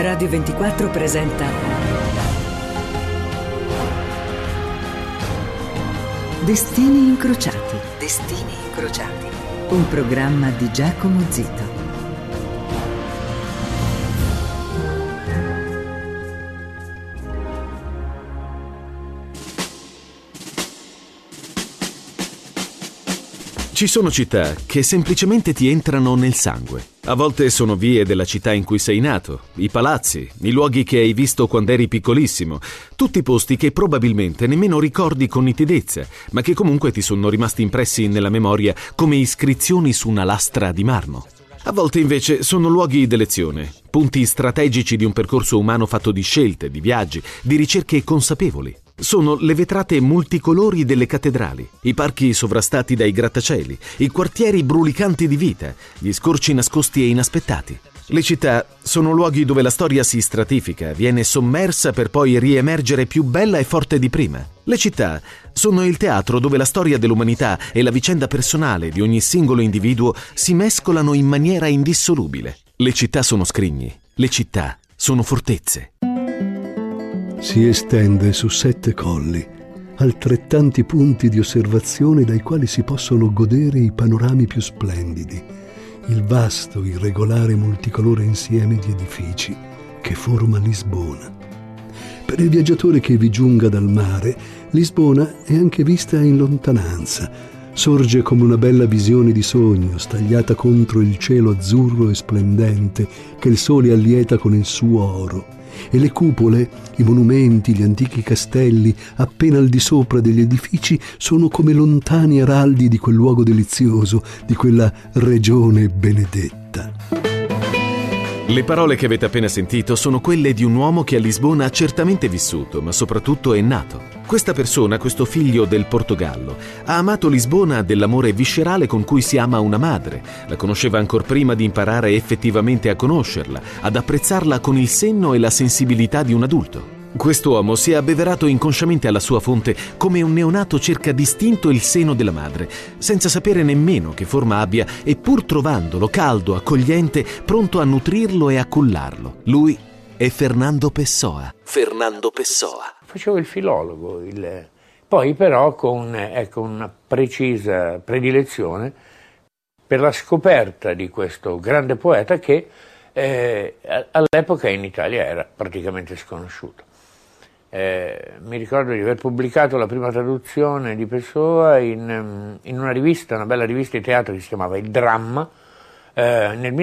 Radio 24 presenta Destini incrociati. Destini incrociati. Un programma di Giacomo Zito. Ci sono città che semplicemente ti entrano nel sangue. A volte sono vie della città in cui sei nato, i palazzi, i luoghi che hai visto quando eri piccolissimo, tutti posti che probabilmente nemmeno ricordi con nitidezza, ma che comunque ti sono rimasti impressi nella memoria come iscrizioni su una lastra di marmo. A volte invece sono luoghi d'elezione, punti strategici di un percorso umano fatto di scelte, di viaggi, di ricerche consapevoli. Sono le vetrate multicolori delle cattedrali, i parchi sovrastati dai grattacieli, i quartieri brulicanti di vita, gli scorci nascosti e inaspettati. Le città sono luoghi dove la storia si stratifica, viene sommersa per poi riemergere più bella e forte di prima. Le città sono il teatro dove la storia dell'umanità e la vicenda personale di ogni singolo individuo si mescolano in maniera indissolubile. Le città sono scrigni, le città sono fortezze. Si estende su 7 colli, altrettanti punti di osservazione dai quali si possono godere i panorami più splendidi, il vasto, irregolare, multicolore insieme di edifici che forma Lisbona. Per il viaggiatore che vi giunga dal mare, Lisbona è anche vista in lontananza, sorge come una bella visione di sogno stagliata contro il cielo azzurro e splendente che il sole allieta con il suo oro. E le cupole, i monumenti, gli antichi castelli, appena al di sopra degli edifici, sono come lontani araldi di quel luogo delizioso, di quella regione benedetta. Le parole che avete appena sentito sono quelle di un uomo che a Lisbona ha certamente vissuto, ma soprattutto è nato. Questa persona, questo figlio del Portogallo, ha amato Lisbona dell'amore viscerale con cui si ama una madre. La conosceva ancor prima di imparare effettivamente a conoscerla, ad apprezzarla con il senno e la sensibilità di un adulto. Quest'uomo si è abbeverato inconsciamente alla sua fonte come un neonato cerca distinto il seno della madre, senza sapere nemmeno che forma abbia e pur trovandolo caldo, accogliente, pronto a nutrirlo e a cullarlo. Lui è Fernando Pessoa. Fernando Pessoa. Facevo il filologo, poi però con una precisa predilezione per la scoperta di questo grande poeta che all'epoca in Italia era praticamente sconosciuto. Mi ricordo di aver pubblicato la prima traduzione di Pessoa in una rivista, una bella rivista di teatro che si chiamava Il Dramma, nel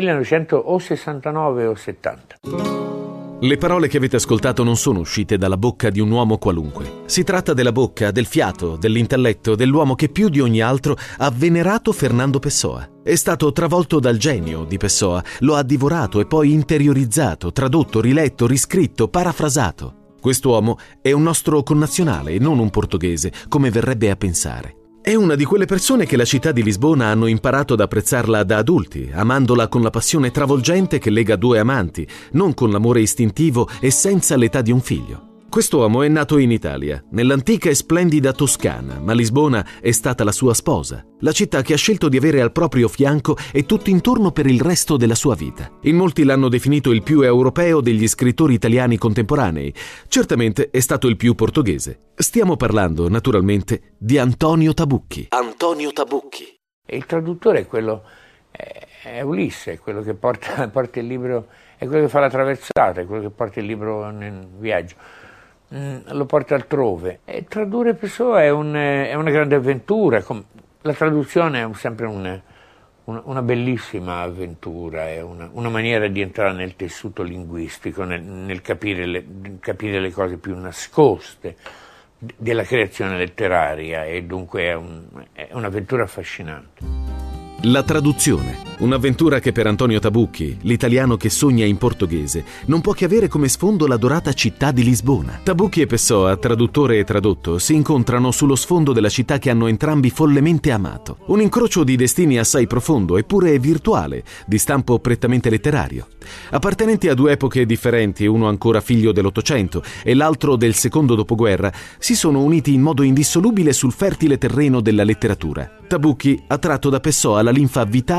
1969 o 70. Le parole che avete ascoltato non sono uscite dalla bocca di un uomo qualunque. Si tratta della bocca, del fiato, dell'intelletto, dell'uomo che più di ogni altro ha venerato Fernando Pessoa. È stato travolto dal genio di Pessoa, lo ha divorato e poi interiorizzato, tradotto, riletto, riscritto, parafrasato. Quest'uomo è un nostro connazionale e non un portoghese, come verrebbe a pensare. È una di quelle persone che la città di Lisbona hanno imparato ad apprezzarla da adulti, amandola con la passione travolgente che lega due amanti, non con l'amore istintivo e senza l'età di un figlio. Quest'uomo è nato in Italia, nell'antica e splendida Toscana, ma Lisbona è stata la sua sposa, la città che ha scelto di avere al proprio fianco e tutto intorno per il resto della sua vita. In molti l'hanno definito il più europeo degli scrittori italiani contemporanei. Certamente è stato il più portoghese. Stiamo parlando, naturalmente, di Antonio Tabucchi. Antonio Tabucchi. Il traduttore è quello, è Ulisse, è quello che porta il libro, è quello che fa la traversata, è quello che porta il libro nel viaggio. Lo porta altrove. E tradurre Pessoa è una grande avventura. La traduzione è sempre una bellissima avventura, è una maniera di entrare nel tessuto linguistico, nel capire le cose più nascoste della creazione letteraria, e dunque è un'avventura affascinante. La traduzione, un'avventura che per Antonio Tabucchi, l'italiano che sogna in portoghese, non può che avere come sfondo la dorata città di Lisbona. Tabucchi e Pessoa, traduttore e tradotto, si incontrano sullo sfondo della città che hanno entrambi follemente amato. Un incrocio di destini assai profondo, eppure virtuale, di stampo prettamente letterario. Appartenenti a due epoche differenti, uno ancora figlio dell'Ottocento e l'altro del secondo dopoguerra, si sono uniti in modo indissolubile sul fertile terreno della letteratura. Tabucchi ha tratto da Pessoa la linfa vitale per i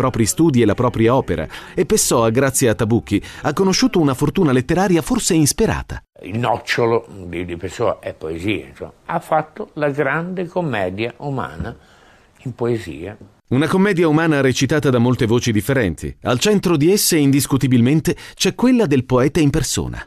propri studi e la propria opera, e Pessoa, grazie a Tabucchi, ha conosciuto una fortuna letteraria forse insperata. Il nocciolo di Pessoa è poesia, insomma. Ha fatto la grande commedia umana in poesia. Una commedia umana recitata da molte voci differenti. Al centro di esse, indiscutibilmente, c'è quella del poeta in persona.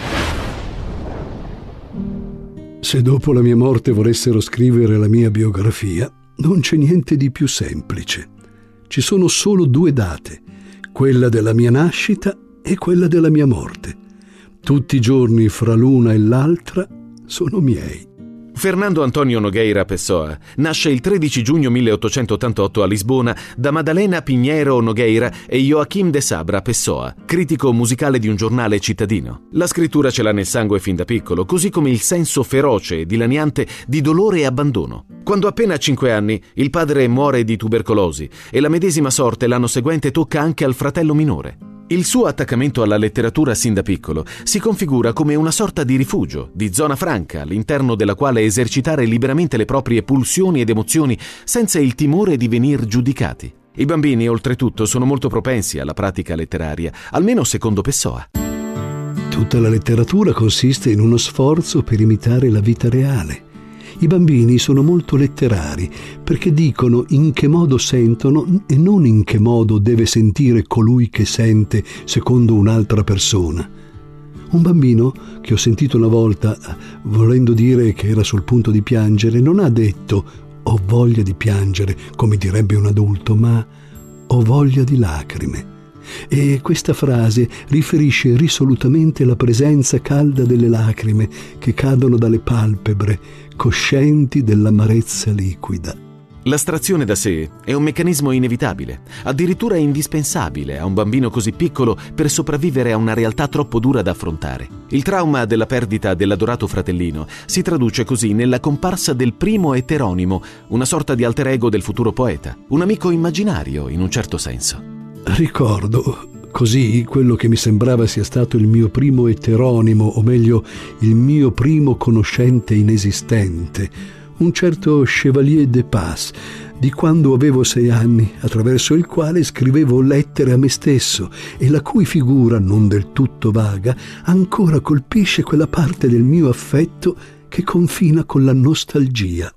Se dopo la mia morte volessero scrivere la mia biografia, non c'è niente di più semplice. Ci sono solo 2 date, quella della mia nascita e quella della mia morte. Tutti i giorni fra l'una e l'altra sono miei. Fernando Antonio Nogueira Pessoa nasce il 13 giugno 1888 a Lisbona da Madalena Pinheiro Nogueira e Joaquim de Sabra Pessoa, critico musicale di un giornale cittadino. La scrittura ce l'ha nel sangue fin da piccolo, così come il senso feroce e dilaniante di dolore e abbandono. Quando appena 5 anni il padre muore di tubercolosi e la medesima sorte l'anno seguente tocca anche al fratello minore. Il suo attaccamento alla letteratura sin da piccolo si configura come una sorta di rifugio, di zona franca, all'interno della quale esercitare liberamente le proprie pulsioni ed emozioni senza il timore di venir giudicati. I bambini, oltretutto, sono molto propensi alla pratica letteraria, almeno secondo Pessoa. Tutta la letteratura consiste in uno sforzo per imitare la vita reale. I bambini sono molto letterari perché dicono in che modo sentono e non in che modo deve sentire colui che sente secondo un'altra persona. Un bambino che ho sentito una volta, volendo dire che era sul punto di piangere, non ha detto «ho voglia di piangere», come direbbe un adulto, ma «ho voglia di lacrime». E questa frase riferisce risolutamente la presenza calda delle lacrime che cadono dalle palpebre, coscienti dell'amarezza liquida. L'astrazione da sé è un meccanismo inevitabile, addirittura indispensabile a un bambino così piccolo per sopravvivere a una realtà troppo dura da affrontare. Il trauma della perdita dell'adorato fratellino si traduce così nella comparsa del primo eteronimo, una sorta di alter ego del futuro poeta, un amico immaginario in un certo senso. Ricordo così quello che mi sembrava sia stato il mio primo eteronimo, o meglio il mio primo conoscente inesistente, un certo Chevalier de Paz, di quando avevo 6 anni, attraverso il quale scrivevo lettere a me stesso e la cui figura, non del tutto vaga, ancora colpisce quella parte del mio affetto che confina con la nostalgia.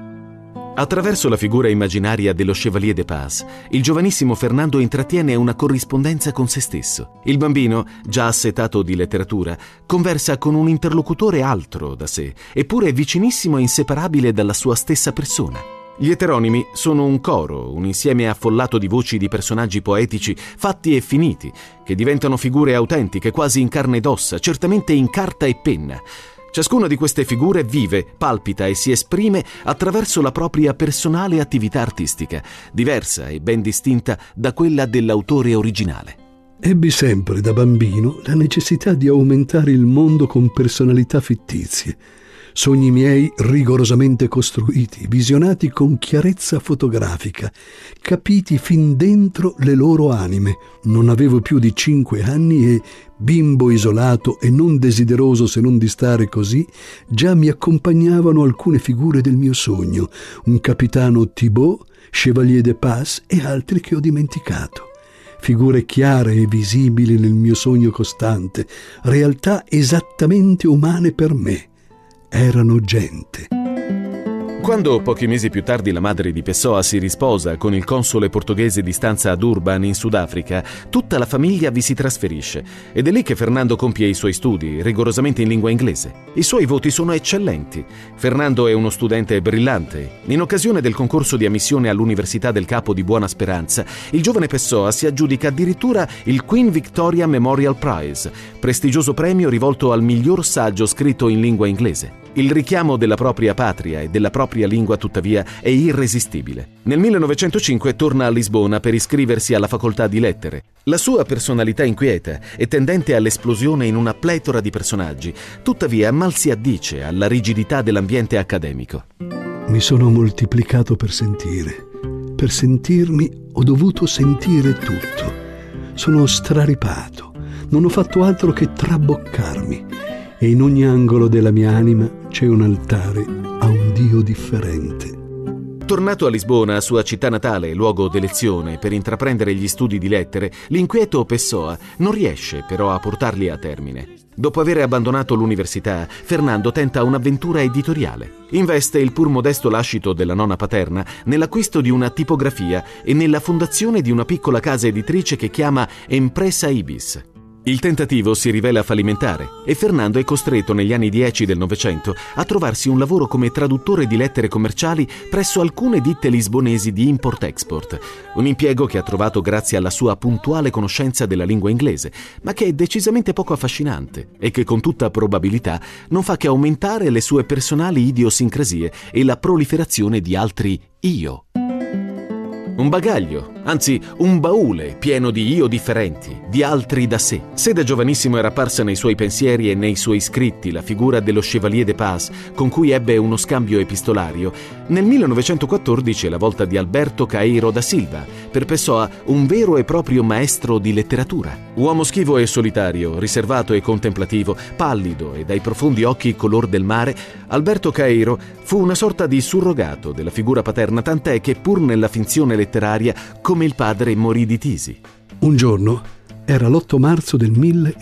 Attraverso la figura immaginaria dello Chevalier de Paz, il giovanissimo Fernando intrattiene una corrispondenza con se stesso. Il bambino, già assetato di letteratura, conversa con un interlocutore altro da sé, eppure vicinissimo e inseparabile dalla sua stessa persona. Gli eteronimi sono un coro, un insieme affollato di voci di personaggi poetici fatti e finiti, che diventano figure autentiche, quasi in carne ed ossa, certamente in carta e penna. Ciascuna di queste figure vive, palpita e si esprime attraverso la propria personale attività artistica, diversa e ben distinta da quella dell'autore originale. Ebbi sempre da bambino la necessità di aumentare il mondo con personalità fittizie, sogni miei rigorosamente costruiti, visionati con chiarezza fotografica, capiti fin dentro le loro anime. Non avevo più di 5 anni e, bimbo isolato e non desideroso se non di stare così, già mi accompagnavano alcune figure del mio sogno, un capitano Thibaut, Chevalier de Paz e altri che ho dimenticato. Figure chiare e visibili nel mio sogno costante, realtà esattamente umane per me. Erano gente. Quando pochi mesi più tardi la madre di Pessoa si risposa con il console portoghese di stanza a Durban in Sudafrica, tutta la famiglia vi si trasferisce ed è lì che Fernando compie i suoi studi, rigorosamente in lingua inglese. I suoi voti sono eccellenti. Fernando è uno studente brillante. In occasione del concorso di ammissione all'Università del Capo di Buona Speranza, il giovane Pessoa si aggiudica addirittura il Queen Victoria Memorial Prize, prestigioso premio rivolto al miglior saggio scritto in lingua inglese. Il richiamo della propria patria e della propria lingua, tuttavia, è irresistibile. Nel 1905 torna a Lisbona per iscriversi alla facoltà di lettere. La sua personalità inquieta e tendente all'esplosione in una pletora di personaggi, tuttavia mal si addice alla rigidità dell'ambiente accademico. Mi sono moltiplicato per sentire. Per sentirmi ho dovuto sentire tutto. Sono straripato. Non ho fatto altro che traboccarmi. E in ogni angolo della mia anima c'è un altare a un Dio differente. Tornato a Lisbona, sua città natale, luogo d'elezione per intraprendere gli studi di lettere, l'inquieto Pessoa non riesce però a portarli a termine. Dopo aver abbandonato l'università, Fernando tenta un'avventura editoriale. Investe il pur modesto lascito della nonna paterna nell'acquisto di una tipografia e nella fondazione di una piccola casa editrice che chiama Empresa Ibis. Il tentativo si rivela fallimentare e Fernando è costretto negli anni 10 del Novecento a trovarsi un lavoro come traduttore di lettere commerciali presso alcune ditte lisbonesi di import-export, un impiego che ha trovato grazie alla sua puntuale conoscenza della lingua inglese, ma che è decisamente poco affascinante e che con tutta probabilità non fa che aumentare le sue personali idiosincrasie e la proliferazione di altri io. Un bagaglio, anzi un baule pieno di io differenti, di altri da sé. Se da giovanissimo era apparsa nei suoi pensieri e nei suoi scritti la figura dello Chevalier de Paz, con cui ebbe uno scambio epistolario, nel 1914 è la volta di Alberto Caeiro da Silva, per Pessoa un vero e proprio maestro di letteratura. Uomo schivo e solitario, riservato e contemplativo, pallido e dai profondi occhi color del mare, Alberto Caeiro fu una sorta di surrogato della figura paterna, tant'è che pur nella finzione letteraria come il padre morì di tisi. Un giorno era l'8 marzo del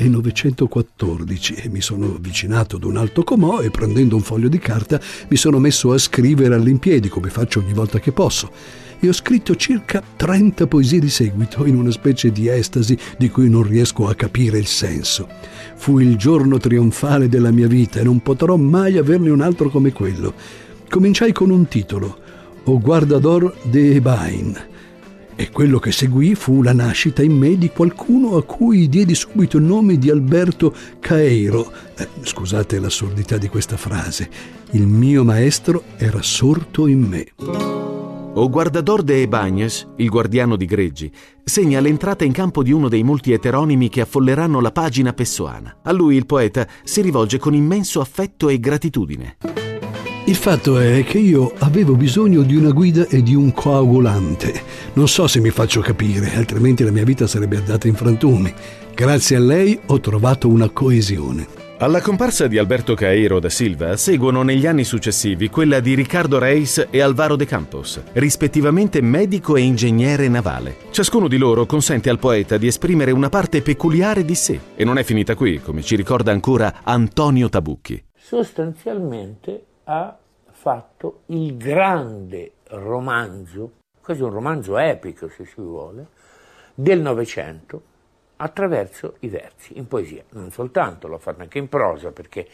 1914 e mi sono avvicinato ad un alto comò e prendendo un foglio di carta mi sono messo a scrivere all'impiedi come faccio ogni volta che posso. E ho scritto circa 30 poesie di seguito in una specie di estasi di cui non riesco a capire il senso. Fu il giorno trionfale della mia vita e non potrò mai averne un altro come quello. Cominciai con un titolo, O Guardador de Ebain, e quello che seguì fu la nascita in me di qualcuno a cui diedi subito il nome di Alberto Caeiro. Scusate l'assurdità di questa frase. Il mio maestro era sorto in me. O Guardador de Ebañez, il guardiano di greggi, segna l'entrata in campo di uno dei molti eteronimi che affolleranno la pagina pessoana. A lui il poeta si rivolge con immenso affetto e gratitudine. Il fatto è che io avevo bisogno di una guida e di un coagulante. Non so se mi faccio capire, altrimenti la mia vita sarebbe andata in frantumi. Grazie a lei ho trovato una coesione. Alla comparsa di Alberto Caeiro da Silva seguono negli anni successivi quella di Ricardo Reis e Álvaro de Campos, rispettivamente medico e ingegnere navale. Ciascuno di loro consente al poeta di esprimere una parte peculiare di sé. E non è finita qui, come ci ricorda ancora Antonio Tabucchi. Sostanzialmente ha fatto il grande romanzo, quasi un romanzo epico se si vuole, del Novecento, attraverso i versi, in poesia. Non soltanto, l'ho fatto anche in prosa, perché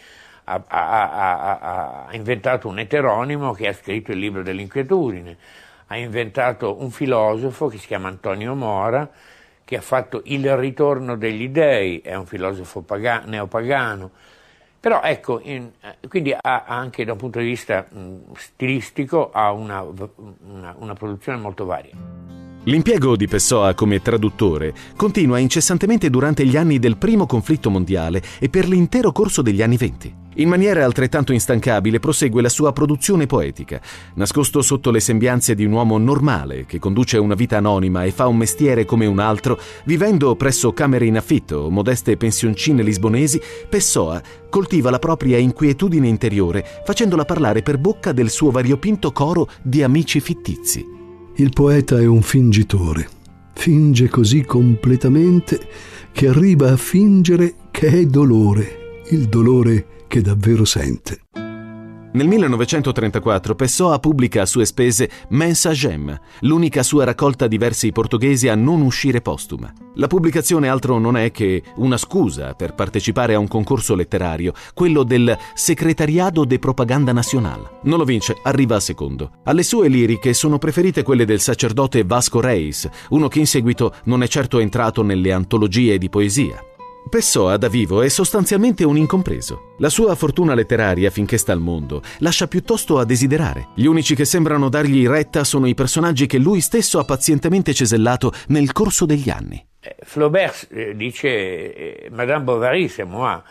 ha inventato un eteronimo che ha scritto il libro dell'inquietudine, ha inventato un filosofo che si chiama Antonio Mora, che ha fatto Il ritorno degli dei, è un filosofo neopagano. Però ecco, quindi ha anche da un punto di vista stilistico ha una produzione molto varia. L'impiego di Pessoa come traduttore continua incessantemente durante gli anni del primo conflitto mondiale e per l'intero corso degli anni '20. In maniera altrettanto instancabile prosegue la sua produzione poetica, nascosto sotto le sembianze di un uomo normale che conduce una vita anonima e fa un mestiere come un altro, vivendo presso camere in affitto o modeste pensioncine lisbonesi. Pessoa coltiva la propria inquietudine interiore, facendola parlare per bocca del suo variopinto coro di amici fittizi. Il poeta è un fingitore. Finge così completamente che arriva a fingere che è dolore, il dolore che davvero sente. Nel 1934 Pessoa pubblica a sue spese Mensagem, l'unica sua raccolta di versi portoghesi a non uscire postuma. La pubblicazione altro non è che una scusa per partecipare a un concorso letterario, quello del Secretariado de Propaganda Nacional. Non lo vince, arriva a secondo. Alle sue liriche sono preferite quelle del sacerdote Vasco Reis, uno che in seguito non è certo entrato nelle antologie di poesia. Pessoa da vivo è sostanzialmente un incompreso. La sua fortuna letteraria, finché sta al mondo, lascia piuttosto a desiderare. Gli unici che sembrano dargli retta sono i personaggi che lui stesso ha pazientemente cesellato nel corso degli anni. Flaubert dice Madame Bovary, c'est moi.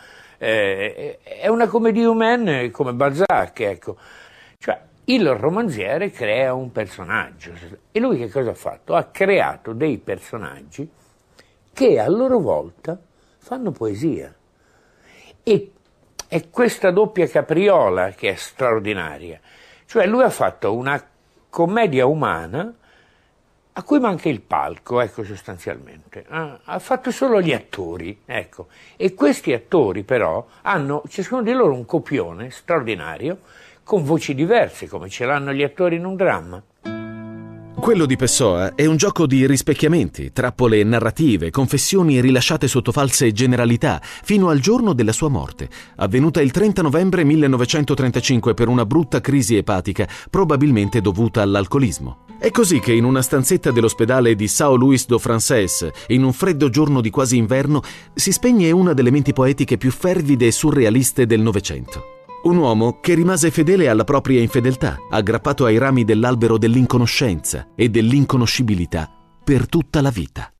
È una comédie humaine come Balzac, ecco. Cioè, il romanziere crea un personaggio. E lui che cosa ha fatto? Ha creato dei personaggi che a loro volta fanno poesia. E è questa doppia capriola che è straordinaria. Cioè lui ha fatto una commedia umana a cui manca il palco, ecco, sostanzialmente. Ha fatto solo gli attori, ecco. E questi attori però hanno ciascuno di loro un copione straordinario con voci diverse, come ce l'hanno gli attori in un dramma. Quello di Pessoa è un gioco di rispecchiamenti, trappole narrative, confessioni rilasciate sotto false generalità, fino al giorno della sua morte, avvenuta il 30 novembre 1935 per una brutta crisi epatica, probabilmente dovuta all'alcolismo. È così che in una stanzetta dell'ospedale di São Luís do Francés, in un freddo giorno di quasi inverno, si spegne una delle menti poetiche più fervide e surrealiste del Novecento. Un uomo che rimase fedele alla propria infedeltà, aggrappato ai rami dell'albero dell'inconoscenza e dell'inconoscibilità per tutta la vita.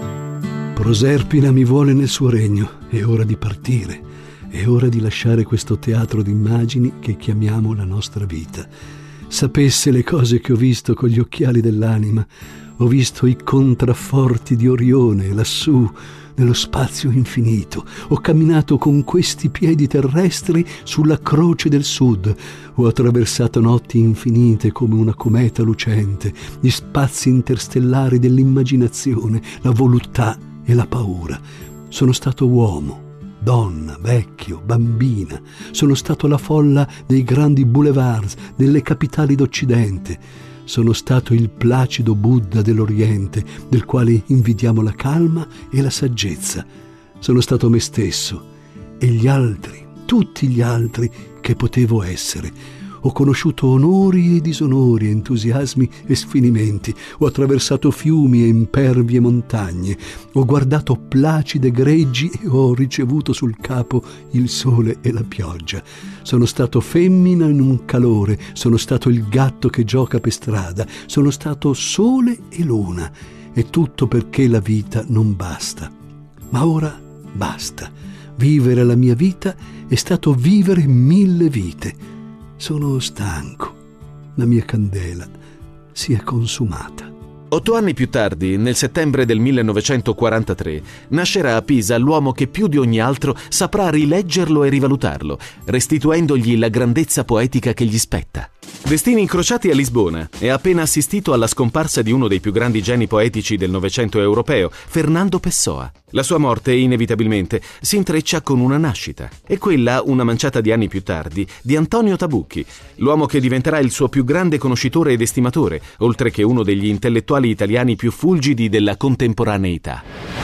Proserpina mi vuole nel suo regno, è ora di partire, è ora di lasciare questo teatro d'immagini che chiamiamo la nostra vita. Sapesse le cose che ho visto con gli occhiali dell'anima, ho visto i contrafforti di Orione lassù, nello spazio infinito. Ho camminato con questi piedi terrestri sulla croce del sud. Ho attraversato notti infinite come una cometa lucente, gli spazi interstellari dell'immaginazione, la voluttà e la paura. Sono stato uomo, donna, vecchio, bambina. Sono stato la folla dei grandi boulevards, delle capitali d'Occidente. Sono stato il placido Buddha dell'Oriente, del quale invidiamo la calma e la saggezza. Sono stato me stesso e gli altri, tutti gli altri che potevo essere. Ho conosciuto onori e disonori, entusiasmi e sfinimenti. Ho attraversato fiumi e impervie montagne. Ho guardato placide greggi e ho ricevuto sul capo il sole e la pioggia. Sono stato femmina in un calore. Sono stato il gatto che gioca per strada. Sono stato sole e luna. E tutto perché la vita non basta. Ma ora basta. Vivere la mia vita è stato vivere 1000 vite. Sono stanco. La mia candela si è consumata. 8 anni più tardi, nel settembre del 1943, nascerà a Pisa l'uomo che più di ogni altro saprà rileggerlo e rivalutarlo, restituendogli la grandezza poetica che gli spetta. Destini incrociati a Lisbona e ha appena assistito alla scomparsa di uno dei più grandi geni poetici del Novecento europeo, Fernando Pessoa. La sua morte, inevitabilmente, si intreccia con una nascita. E quella, una manciata di anni più tardi, di Antonio Tabucchi, l'uomo che diventerà il suo più grande conoscitore ed estimatore, oltre che uno degli intellettuali italiani più fulgidi della contemporaneità.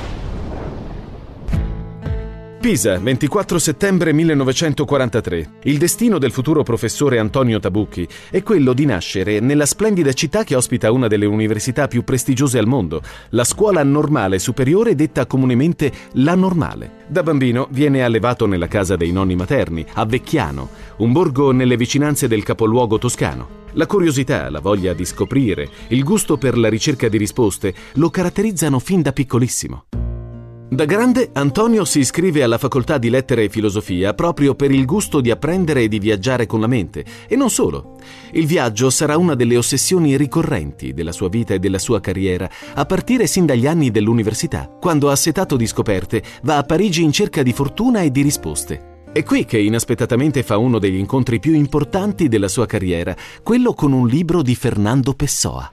Pisa, 24 settembre 1943. Il destino del futuro professore Antonio Tabucchi è quello di nascere nella splendida città che ospita una delle università più prestigiose al mondo, la Scuola Normale Superiore, detta comunemente La Normale. Da bambino viene allevato nella casa dei nonni materni, a Vecchiano, un borgo nelle vicinanze del capoluogo toscano. La curiosità, la voglia di scoprire, il gusto per la ricerca di risposte lo caratterizzano fin da piccolissimo. Da grande, Antonio si iscrive alla facoltà di lettere e filosofia proprio per il gusto di apprendere e di viaggiare con la mente. E non solo. Il viaggio sarà una delle ossessioni ricorrenti della sua vita e della sua carriera, a partire sin dagli anni dell'università, quando, assetato di scoperte, va a Parigi in cerca di fortuna e di risposte. È qui che inaspettatamente fa uno degli incontri più importanti della sua carriera, quello con un libro di Fernando Pessoa.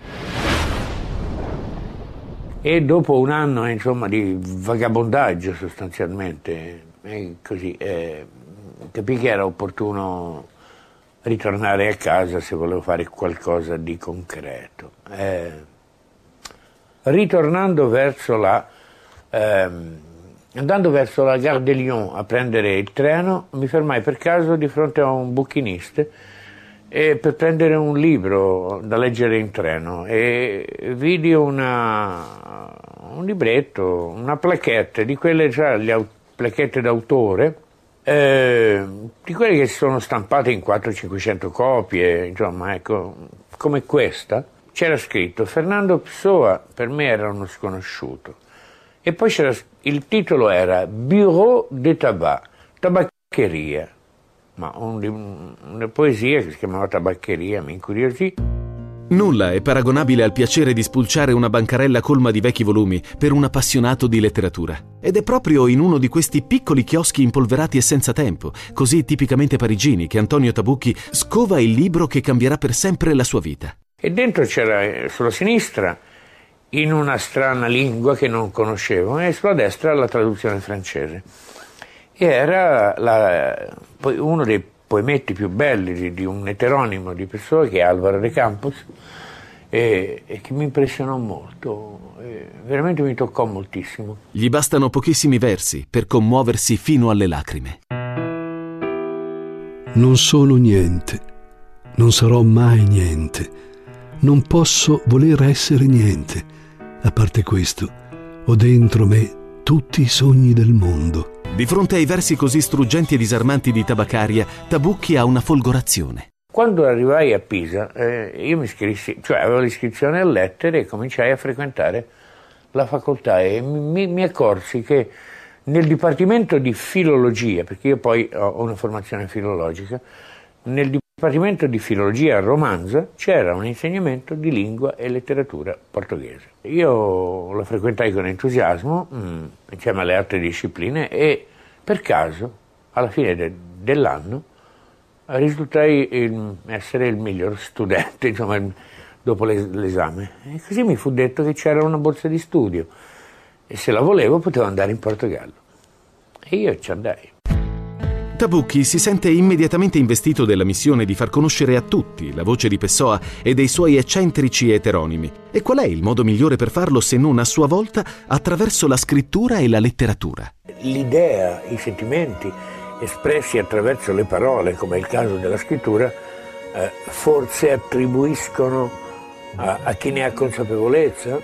E dopo un anno, di vagabondaggio sostanzialmente, capì che era opportuno ritornare a casa se volevo fare qualcosa di concreto. Ritornando verso andando verso la Gare de Lyon a prendere il treno, mi fermai per caso di fronte a un buchinista per prendere un libro da leggere in treno e vidi un libretto, una plaquette di quelle, le plaquette d'autore, di quelle che sono stampate in 400-500 copie, come questa. C'era scritto Fernando Pessoa, per me era uno sconosciuto, e poi il titolo era Bureau de tabac, tabaccheria. Ma una poesia che si chiamava Tabaccheria mi incuriosì. Nulla è paragonabile al piacere di spulciare una bancarella colma di vecchi volumi per un appassionato di letteratura. Ed è proprio in uno di questi piccoli chioschi impolverati e senza tempo, così tipicamente parigini, che Antonio Tabucchi scova il libro che cambierà per sempre la sua vita. E dentro c'era, sulla sinistra, in una strana lingua che non conoscevo, e sulla destra la traduzione francese. E era uno dei poemetti più belli di un eteronimo di Pessoa, che è Álvaro de Campos, e che mi impressionò molto, veramente mi toccò moltissimo. Gli bastano pochissimi versi per commuoversi fino alle lacrime. Non sono niente, non sarò mai niente, non posso voler essere niente. A parte questo, ho dentro me tutti i sogni del mondo. Di fronte ai versi così struggenti e disarmanti di Tabaccaria, Tabucchi ha una folgorazione. Quando arrivai a Pisa, io mi iscrissi, cioè avevo l'iscrizione a lettere, e cominciai a frequentare la facoltà, e mi accorsi che nel dipartimento di filologia, perché io poi ho una formazione filologica, nel dipartimento di filologia a romanzo c'era un insegnamento di lingua e letteratura portoghese. Io lo frequentai con entusiasmo, insieme alle altre discipline, e per caso, alla fine dell'anno, risultai essere il miglior studente, insomma, dopo l'esame. E così mi fu detto che c'era una borsa di studio, e se la volevo potevo andare in Portogallo. E io ci andai. Tabucchi si sente immediatamente investito della missione di far conoscere a tutti la voce di Pessoa e dei suoi eccentrici eteronimi. E qual è il modo migliore per farlo se non a sua volta attraverso la scrittura e la letteratura? L'idea, i sentimenti espressi attraverso le parole, come è il caso della scrittura, forse attribuiscono a chi ne ha consapevolezza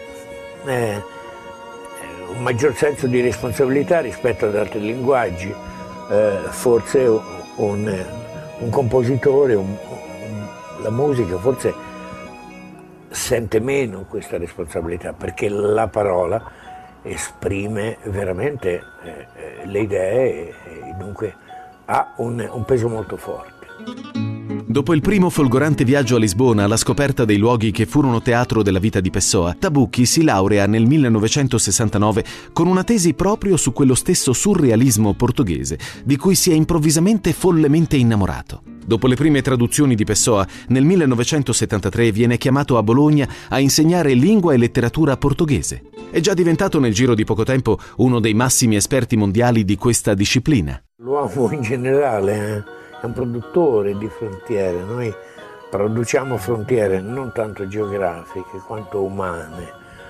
un maggior senso di responsabilità rispetto ad altri linguaggi. Forse un compositore, la musica forse sente meno questa responsabilità, perché la parola esprime veramente le idee, e dunque ha un peso molto forte. Dopo il primo folgorante viaggio a Lisbona alla scoperta dei luoghi che furono teatro della vita di Pessoa, Tabucchi si laurea nel 1969 con una tesi proprio su quello stesso surrealismo portoghese, di cui si è improvvisamente follemente innamorato. Dopo le prime traduzioni di Pessoa, nel 1973 viene chiamato a Bologna a insegnare lingua e letteratura portoghese. È già diventato nel giro di poco tempo uno dei massimi esperti mondiali di questa disciplina. L'uomo in generale è un produttore di frontiere. Noi produciamo frontiere non tanto geografiche quanto umane.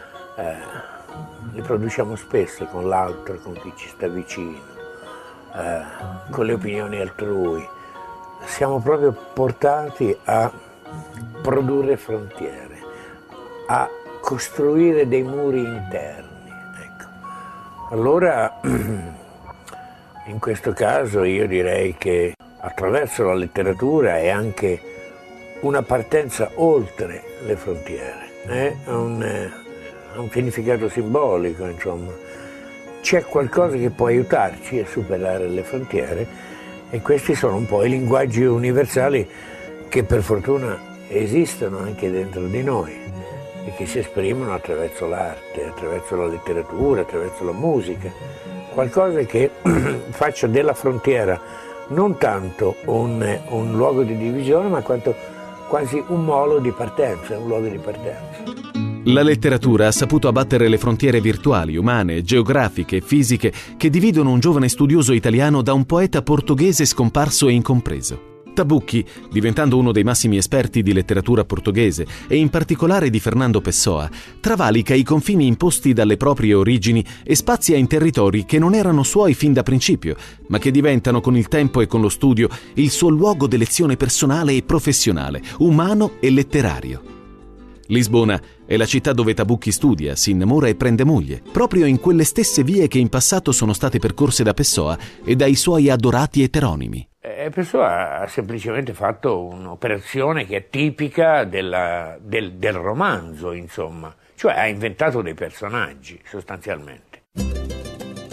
Le produciamo spesso con l'altro, con chi ci sta vicino, con le opinioni altrui. Siamo proprio portati a produrre frontiere, a costruire dei muri interni. Ecco. Allora, in questo caso io direi che attraverso la letteratura è anche una partenza oltre le frontiere, ha un significato simbolico, insomma. C'è qualcosa che può aiutarci a superare le frontiere, e questi sono un po' i linguaggi universali che per fortuna esistono anche dentro di noi e che si esprimono attraverso l'arte, attraverso la letteratura, attraverso la musica. Qualcosa che faccia della frontiera non tanto un luogo di divisione, ma quanto quasi un molo di partenza, un luogo di partenza. La letteratura ha saputo abbattere le frontiere virtuali, umane, geografiche e fisiche che dividono un giovane studioso italiano da un poeta portoghese scomparso e incompreso. Tabucchi, diventando uno dei massimi esperti di letteratura portoghese e in particolare di Fernando Pessoa, travalica i confini imposti dalle proprie origini e spazia in territori che non erano suoi fin da principio, ma che diventano con il tempo e con lo studio il suo luogo d'elezione personale e professionale, umano e letterario. Lisbona è la città dove Tabucchi studia, si innamora e prende moglie, proprio in quelle stesse vie che in passato sono state percorse da Pessoa e dai suoi adorati eteronimi. Pessoa ha semplicemente fatto un'operazione che è tipica del romanzo, insomma, cioè ha inventato dei personaggi, sostanzialmente.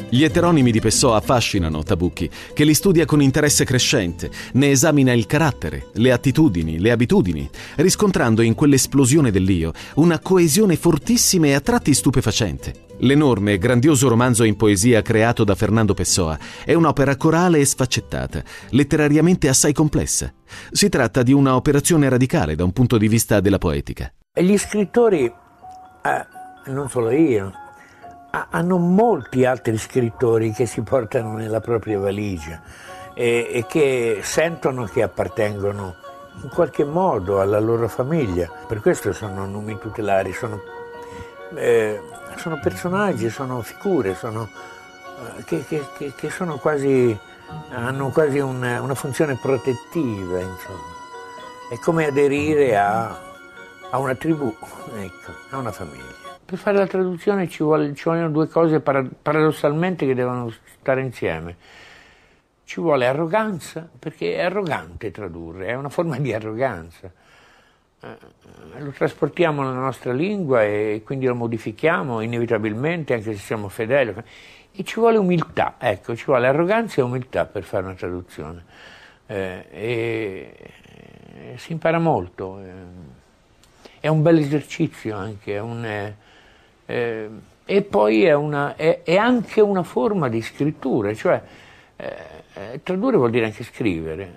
Gli eteronimi di Pessoa affascinano Tabucchi, che li studia con interesse crescente, ne esamina il carattere, le attitudini, le abitudini, riscontrando in quell'esplosione dell'io una coesione fortissima e a tratti stupefacente. L'enorme e grandioso romanzo in poesia creato da Fernando Pessoa è un'opera corale e sfaccettata, letterariamente assai complessa. Si tratta di una operazione radicale da un punto di vista della poetica. E gli scrittori, non solo io, hanno molti altri scrittori che si portano nella propria valigia e che sentono che appartengono in qualche modo alla loro famiglia. Per questo sono numi tutelari, sono personaggi, sono figure, che sono quasi, hanno quasi una funzione protettiva, insomma. È come aderire a una tribù, ecco, a una famiglia. Per fare la traduzione ci vogliono due cose paradossalmente che devono stare insieme. Ci vuole arroganza, perché è arrogante tradurre, è una forma di arroganza. Lo trasportiamo nella nostra lingua e quindi lo modifichiamo inevitabilmente, anche se siamo fedeli. E ci vuole umiltà, ecco, ci vuole arroganza e umiltà per fare una traduzione. E si impara molto. È un bel esercizio anche, e poi è anche una forma di scrittura, cioè tradurre vuol dire anche scrivere.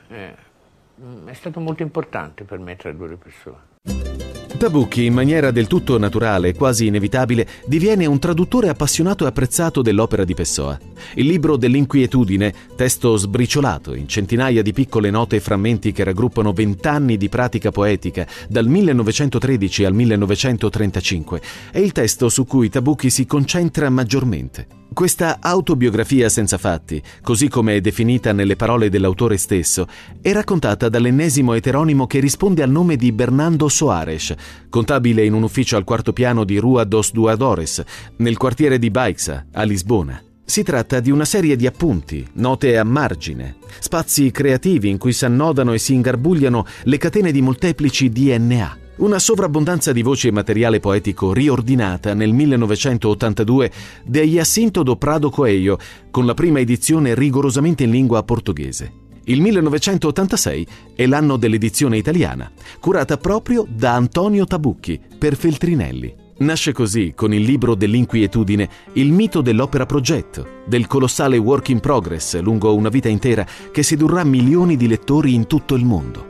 È stato molto importante per me tradurre Pessoa. Tabucchi, in maniera del tutto naturale e quasi inevitabile, diviene un traduttore appassionato e apprezzato dell'opera di Pessoa. Il libro dell'inquietudine, testo sbriciolato in centinaia di piccole note e frammenti che raggruppano 20 anni di pratica poetica, dal 1913 al 1935, è il testo su cui Tabucchi si concentra maggiormente. Questa autobiografia senza fatti, così come è definita nelle parole dell'autore stesso, è raccontata dall'ennesimo eteronimo che risponde al nome di Bernardo Soares, contabile in un ufficio al quarto piano di Rua dos Doadores, nel quartiere di Baixa, a Lisbona. Si tratta di una serie di appunti, note a margine, spazi creativi in cui s'annodano e si ingarbugliano le catene di molteplici DNA. Una sovrabbondanza di voci e materiale poetico riordinata nel 1982 da Jacinto do Prado Coelho, con la prima edizione rigorosamente in lingua portoghese. Il 1986 è l'anno dell'edizione italiana, curata proprio da Antonio Tabucchi per Feltrinelli. Nasce così, con il libro dell'inquietudine, il mito dell'opera progetto, del colossale work in progress lungo una vita intera che sedurrà milioni di lettori in tutto il mondo.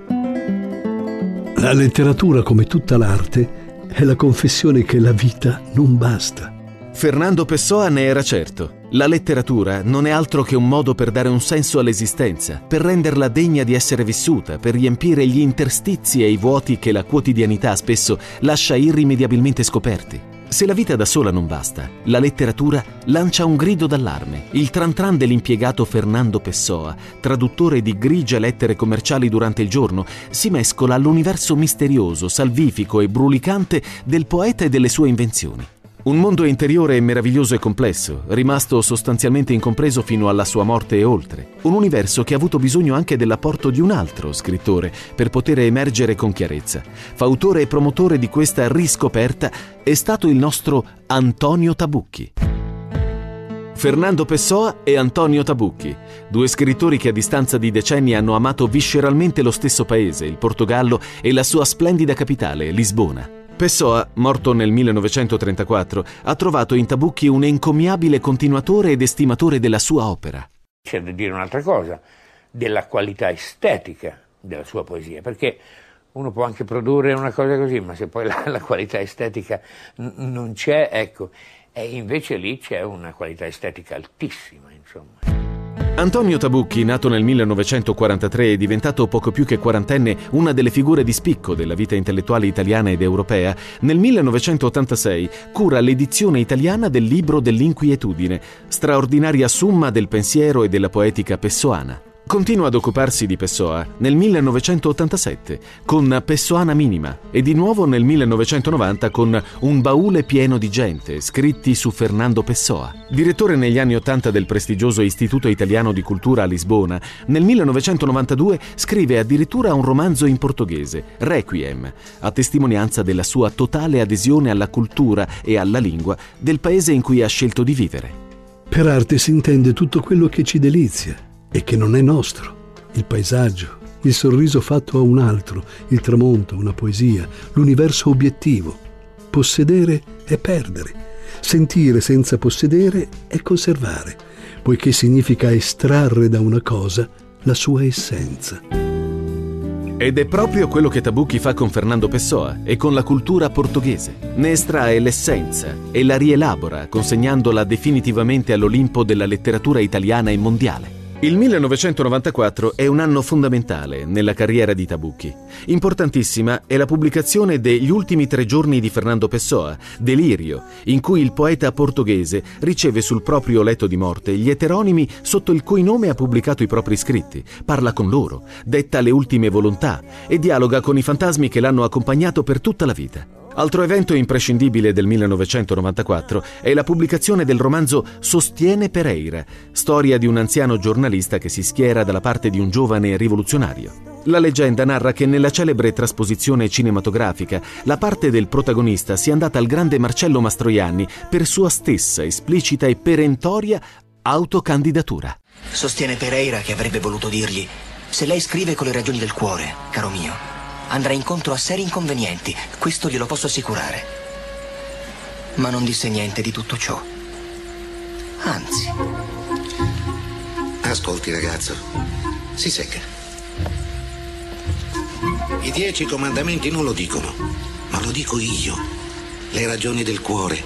La letteratura, come tutta l'arte, è la confessione che la vita non basta. Fernando Pessoa ne era certo. La letteratura non è altro che un modo per dare un senso all'esistenza, per renderla degna di essere vissuta, per riempire gli interstizi e i vuoti che la quotidianità spesso lascia irrimediabilmente scoperti. Se la vita da sola non basta, la letteratura lancia un grido d'allarme. Il tran tran dell'impiegato Fernando Pessoa, traduttore di grigie lettere commerciali durante il giorno, si mescola all'universo misterioso, salvifico e brulicante del poeta e delle sue invenzioni. Un mondo interiore e meraviglioso e complesso, rimasto sostanzialmente incompreso fino alla sua morte e oltre. Un universo che ha avuto bisogno anche dell'apporto di un altro scrittore per poter emergere con chiarezza. Fautore e promotore di questa riscoperta è stato il nostro Antonio Tabucchi. Fernando Pessoa e Antonio Tabucchi, due scrittori che a distanza di decenni hanno amato visceralmente lo stesso paese, il Portogallo, e la sua splendida capitale, Lisbona. Pessoa, morto nel 1934, ha trovato in Tabucchi un encomiabile continuatore ed estimatore della sua opera. C'è da dire un'altra cosa, della qualità estetica della sua poesia, perché uno può anche produrre una cosa così, ma se poi la qualità estetica non c'è, ecco, e invece lì c'è una qualità estetica altissima, insomma. Antonio Tabucchi, nato nel 1943 e diventato poco più che quarantenne una delle figure di spicco della vita intellettuale italiana ed europea, nel 1986 cura l'edizione italiana del libro dell'inquietudine, straordinaria summa del pensiero e della poetica pessoana. Continua ad occuparsi di Pessoa nel 1987 con Pessoana Minima e di nuovo nel 1990 con Un baule pieno di gente, scritti su Fernando Pessoa. Direttore negli anni '80 del prestigioso Istituto Italiano di Cultura a Lisbona, nel 1992 scrive addirittura un romanzo in portoghese, Requiem, a testimonianza della sua totale adesione alla cultura e alla lingua del paese in cui ha scelto di vivere. Per arte si intende tutto quello che ci delizia e che non è nostro: il paesaggio, il sorriso fatto a un altro, il tramonto, una poesia, l'universo obiettivo. Possedere è perdere, sentire senza possedere è conservare, poiché significa estrarre da una cosa la sua essenza. Ed è proprio quello che Tabucchi fa con Fernando Pessoa e con la cultura portoghese. Ne estrae l'essenza e la rielabora, consegnandola definitivamente all'Olimpo della letteratura italiana e mondiale. Il 1994 è un anno fondamentale nella carriera di Tabucchi. Importantissima è la pubblicazione degli ultimi 3 giorni di Fernando Pessoa, Delirio, in cui il poeta portoghese riceve sul proprio letto di morte gli eteronimi sotto il cui nome ha pubblicato i propri scritti, parla con loro, detta le ultime volontà e dialoga con i fantasmi che l'hanno accompagnato per tutta la vita. Altro evento imprescindibile del 1994 è la pubblicazione del romanzo Sostiene Pereira, storia di un anziano giornalista che si schiera dalla parte di un giovane rivoluzionario. La leggenda narra che nella celebre trasposizione cinematografica la parte del protagonista sia andata al grande Marcello Mastroianni per sua stessa esplicita e perentoria autocandidatura. Sostiene Pereira che avrebbe voluto dirgli: se lei scrive con le ragioni del cuore, caro mio, andrà incontro a seri inconvenienti, questo glielo posso assicurare. Ma non disse niente di tutto ciò. Anzi. Ascolti, ragazzo, si secca. I 10 comandamenti non lo dicono, ma lo dico io. Le ragioni del cuore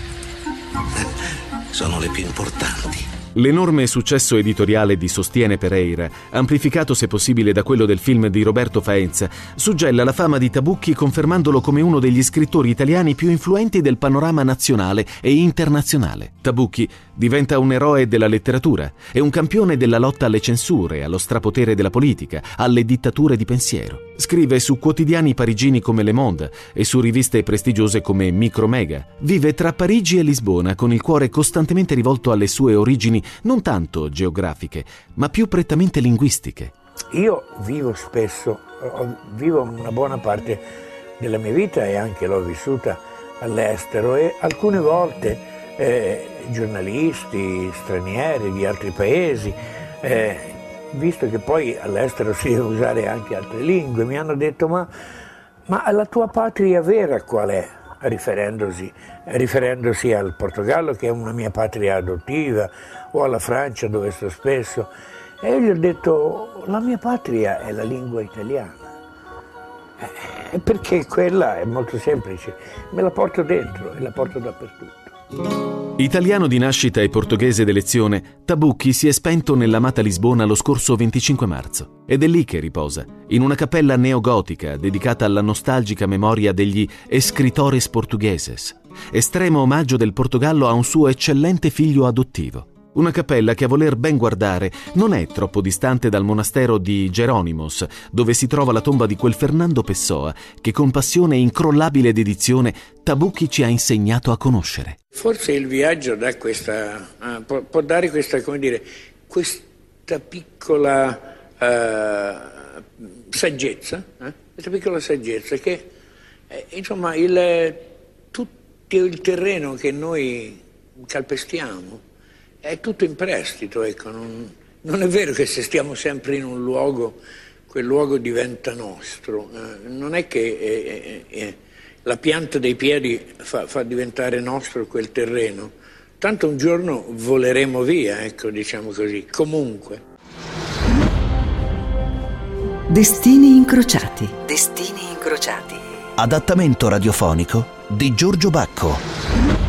sono le più importanti. L'enorme successo editoriale di Sostiene Pereira, amplificato se possibile da quello del film di Roberto Faenza, suggella la fama di Tabucchi confermandolo come uno degli scrittori italiani più influenti del panorama nazionale e internazionale. Tabucchi diventa un eroe della letteratura e un campione della lotta alle censure, allo strapotere della politica, alle dittature di pensiero. Scrive su quotidiani parigini come Le Monde e su riviste prestigiose come Micromega. Vive tra Parigi e Lisbona con il cuore costantemente rivolto alle sue origini non tanto geografiche, ma più prettamente linguistiche. Io vivo una buona parte della mia vita e anche l'ho vissuta all'estero e alcune volte giornalisti stranieri di altri paesi, visto che poi all'estero si deve usare anche altre lingue, mi hanno detto ma la tua patria vera qual è? Riferendosi al Portogallo, che è una mia patria adottiva, o alla Francia, dove sto spesso. E io gli ho detto, la mia patria è la lingua italiana. Perché quella è molto semplice, me la porto dentro e la porto dappertutto. Italiano di nascita e portoghese d'elezione, Tabucchi si è spento nell'amata Lisbona lo scorso 25 marzo ed è lì che riposa, in una cappella neogotica dedicata alla nostalgica memoria degli escritores portugueses, estremo omaggio del Portogallo a un suo eccellente figlio adottivo. Una cappella che a voler ben guardare non è troppo distante dal monastero di Jerónimos, dove si trova la tomba di quel Fernando Pessoa che con passione e incrollabile dedizione Tabucchi ci ha insegnato a conoscere. Forse il viaggio dà può dare questa piccola saggezza, questa piccola saggezza che insomma tutto il terreno che noi calpestiamo è tutto in prestito, ecco. Non è vero che se stiamo sempre in un luogo, quel luogo diventa nostro. Non è che la pianta dei piedi fa diventare nostro quel terreno. Tanto un giorno voleremo via, ecco, diciamo così. Comunque. Destini incrociati. Destini incrociati. Adattamento radiofonico di Giorgio Bacco.